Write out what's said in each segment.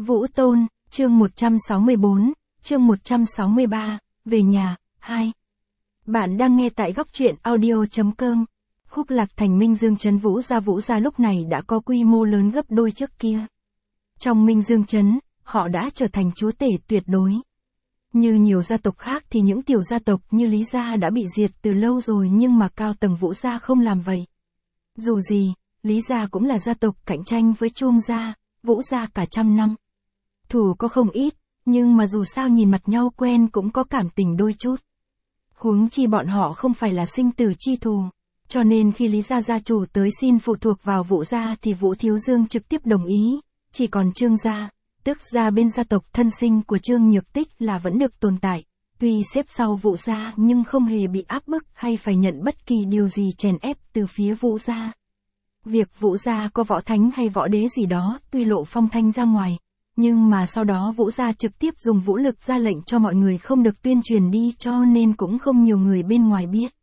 Vũ Tôn, chương 164, chương 163, về nhà, 2. Bạn đang nghe tại góc truyện audio.com. Khúc Lạc Thành Minh Dương trấn Vũ Gia lúc này đã có quy mô lớn gấp đôi trước kia. Trong Minh Dương trấn, họ đã trở thành chúa tể tuyệt đối. Như nhiều gia tộc khác thì những tiểu gia tộc như Lý Gia đã bị diệt từ lâu rồi, nhưng mà cao tầng Vũ Gia không làm vậy. Dù gì, Lý Gia cũng là gia tộc cạnh tranh với Chuông Gia, Vũ Gia cả trăm năm. Thù có không ít, nhưng mà dù sao nhìn mặt nhau quen cũng có cảm tình đôi chút. Huống chi bọn họ không phải là sinh tử chi thù, cho nên khi Lý Gia gia chủ tới xin phụ thuộc vào Vũ Gia thì Vũ Thiếu Dương trực tiếp đồng ý, chỉ còn Trương Gia, tức gia bên gia tộc thân sinh của Trương Nhược Tích là vẫn được tồn tại, tuy xếp sau Vũ Gia nhưng không hề bị áp bức hay phải nhận bất kỳ điều gì chèn ép từ phía Vũ Gia. Việc Vũ Gia có võ thánh hay võ đế gì đó tuy lộ phong thanh ra ngoài, nhưng mà sau đó Vũ Gia trực tiếp dùng vũ lực ra lệnh cho mọi người không được tuyên truyền đi, cho nên cũng không nhiều người bên ngoài biết.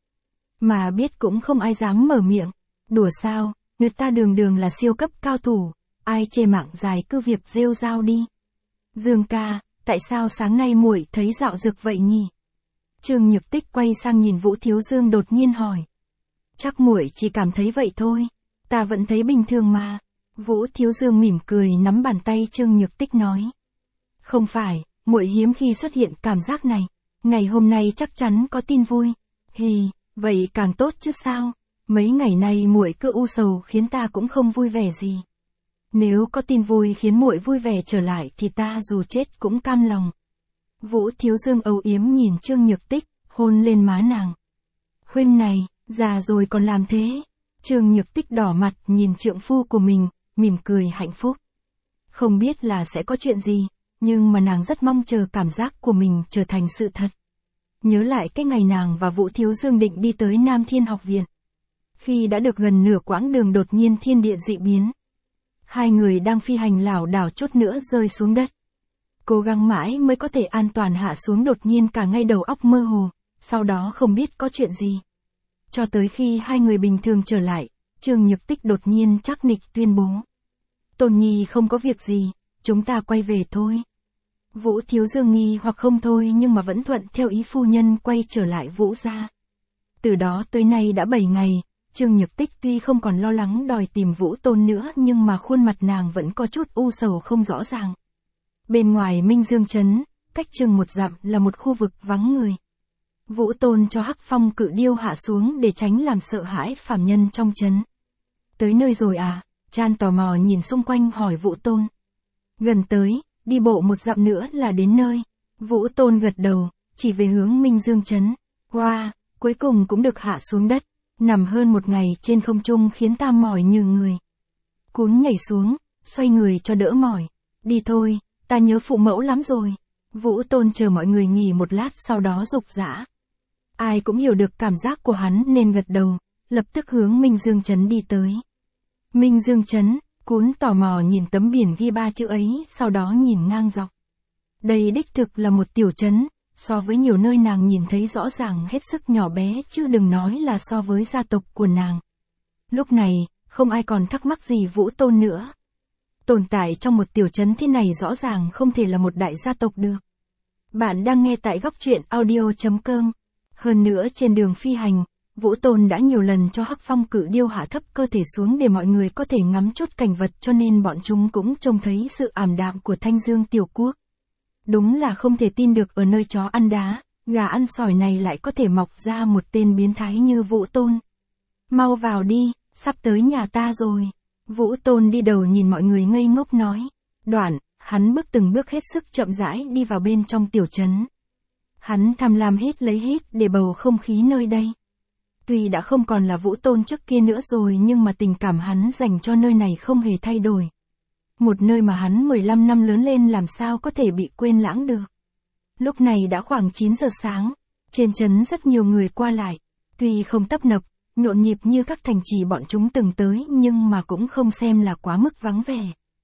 Mà biết cũng không ai dám mở miệng. Đùa sao, người ta đường đường là siêu cấp cao thủ, ai chê mạng dài cứ việc rêu rao đi. Dương ca, tại sao sáng nay muội thấy dạo dực vậy nhỉ? Trương Nhược Tích quay sang nhìn Vũ Thiếu Dương đột nhiên hỏi. Chắc muội chỉ cảm thấy vậy thôi, ta vẫn thấy bình thường mà. Vũ Thiếu Dương mỉm cười nắm bàn tay Trương Nhược Tích nói. Không phải, muội hiếm khi xuất hiện cảm giác này, ngày hôm nay chắc chắn có tin vui. Hì, vậy càng tốt chứ sao, mấy ngày nay muội cứ u sầu khiến ta cũng không vui vẻ gì. Nếu có tin vui khiến muội vui vẻ trở lại thì ta dù chết cũng cam lòng. Vũ Thiếu Dương âu yếm nhìn Trương Nhược Tích, hôn lên má nàng. Huynh này, già rồi còn làm thế. Trương Nhược Tích đỏ mặt nhìn trượng phu của mình, mỉm cười hạnh phúc. Không biết là sẽ có chuyện gì, nhưng mà nàng rất mong chờ cảm giác của mình trở thành sự thật. Nhớ lại cái ngày nàng và Vũ Thiếu Dương định đi tới Nam Thiên Học Viện. Khi đã được gần nửa quãng đường đột nhiên thiên địa dị biến. Hai người đang phi hành lảo đảo chút nữa rơi xuống đất. Cố gắng mãi mới có thể an toàn hạ xuống, đột nhiên cả ngay đầu óc mơ hồ, sau đó không biết có chuyện gì. Cho tới khi hai người bình thường trở lại, Trương Nhược Tích đột nhiên chắc nịch tuyên bố. Tôn Nhi không có việc gì, chúng ta quay về thôi. Vũ Thiếu Dương nghi hoặc không thôi nhưng mà vẫn thuận theo ý phu nhân quay trở lại Vũ Gia. Từ đó tới nay đã 7 ngày, Trương Nhược Tích tuy không còn lo lắng đòi tìm Vũ Tôn nữa nhưng mà khuôn mặt nàng vẫn có chút u sầu không rõ ràng. Bên ngoài Minh Dương trấn, cách chừng 1 dặm là một khu vực vắng người. Vũ Tôn cho Hắc Phong Cự Điêu hạ xuống để tránh làm sợ hãi phàm nhân trong trấn. Tới nơi rồi à? Chan tò mò nhìn xung quanh hỏi Vũ Tôn. Gần tới, đi bộ 1 dặm nữa là đến nơi. Vũ Tôn gật đầu, chỉ về hướng Minh Dương trấn. Wow, cuối cùng cũng được hạ xuống đất. Nằm hơn 1 ngày trên không trung khiến ta mỏi như người. Cún nhảy xuống, xoay người cho đỡ mỏi. Đi thôi, ta nhớ phụ mẫu lắm rồi. Vũ Tôn chờ mọi người nghỉ một lát sau đó dục dã. Ai cũng hiểu được cảm giác của hắn nên gật đầu, lập tức hướng Minh Dương trấn đi tới. Minh Dương trấn, Cún tò mò nhìn tấm biển ghi 3 chữ ấy, sau đó nhìn ngang dọc. Đây đích thực là một tiểu trấn, so với nhiều nơi nàng nhìn thấy rõ ràng hết sức nhỏ bé, chứ đừng nói là so với gia tộc của nàng. Lúc này, không ai còn thắc mắc gì Vũ Tôn nữa. Tồn tại trong một tiểu trấn thế này rõ ràng không thể là một đại gia tộc được. Bạn đang nghe tại góc truyện audio.com. Hơn nữa trên đường phi hành, Vũ Tôn đã nhiều lần cho Hắc Phong Cự Điêu hạ thấp cơ thể xuống để mọi người có thể ngắm chút cảnh vật, cho nên bọn chúng cũng trông thấy sự ảm đạm của Thanh Dương tiểu quốc. Đúng là không thể tin được ở nơi chó ăn đá, gà ăn sỏi này lại có thể mọc ra một tên biến thái như Vũ Tôn. Mau vào đi, sắp tới nhà ta rồi. Vũ Tôn đi đầu nhìn mọi người ngây ngốc nói. Đoạn, hắn bước từng bước hết sức chậm rãi đi vào bên trong tiểu trấn. Hắn tham lam hít lấy hít để bầu không khí nơi đây. Tuy đã không còn là Vũ Tôn trước kia nữa rồi nhưng mà tình cảm hắn dành cho nơi này không hề thay đổi. Một nơi mà hắn 15 năm lớn lên làm sao có thể bị quên lãng được. Lúc này đã khoảng 9 giờ sáng, trên trấn rất nhiều người qua lại, tuy không tấp nập, nhộn nhịp như các thành trì bọn chúng từng tới nhưng mà cũng không xem là quá mức vắng vẻ.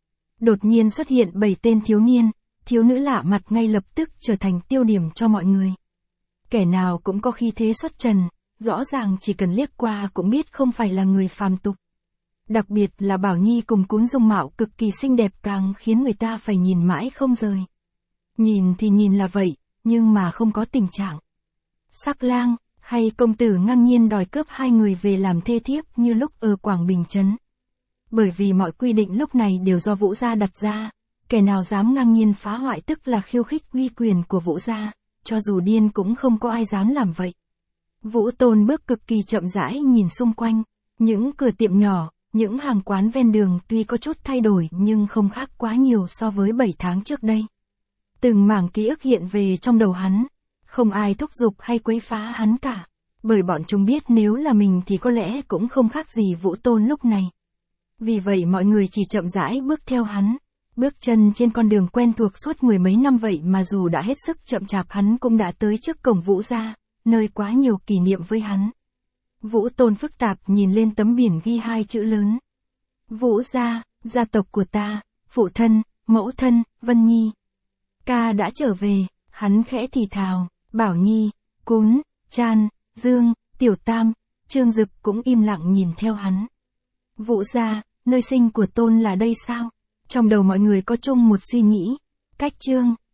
Đột nhiên xuất hiện 7 tên thiếu niên, thiếu nữ lạ mặt ngay lập tức trở thành tiêu điểm cho mọi người. Kẻ nào cũng có khí thế xuất trần, rõ ràng chỉ cần liếc qua cũng biết không phải là người phàm tục. Đặc biệt là Bảo Nhi cùng Cún dung mạo cực kỳ xinh đẹp càng khiến người ta phải nhìn mãi không rời. Nhìn thì nhìn là vậy, nhưng mà không có tình trạng sắc lang, hay công tử ngang nhiên đòi cướp hai người về làm thê thiếp như lúc ở Quảng Bình trấn. Bởi vì mọi quy định lúc này đều do Vũ gia đặt ra, kẻ nào dám ngang nhiên phá hoại tức là khiêu khích uy quyền của Vũ gia, cho dù điên cũng không có ai dám làm vậy. Vũ Tôn bước cực kỳ chậm rãi nhìn xung quanh, những cửa tiệm nhỏ, những hàng quán ven đường tuy có chút thay đổi nhưng không khác quá nhiều so với 7 tháng trước đây. Từng mảng ký ức hiện về trong đầu hắn, không ai thúc giục hay quấy phá hắn cả, bởi bọn chúng biết nếu là mình thì có lẽ cũng không khác gì Vũ Tôn lúc này. Vì vậy mọi người chỉ chậm rãi bước theo hắn, bước chân trên con đường quen thuộc suốt mười mấy năm vậy mà dù đã hết sức chậm chạp hắn cũng đã tới trước cổng Vũ gia, nơi quá nhiều kỷ niệm với hắn. Vũ Tôn phức tạp nhìn lên tấm biển ghi hai chữ lớn. Vũ gia, gia tộc của ta, phụ thân, mẫu thân, Vân Nhi. Ca đã trở về, hắn khẽ thì thào, Bảo Nhi, Cún, Chan, Dương, Tiểu Tam, Trương Dực cũng im lặng nhìn theo hắn. Vũ gia, nơi sinh của Tôn là đây sao? Trong đầu mọi người có chung một suy nghĩ, cách Trương,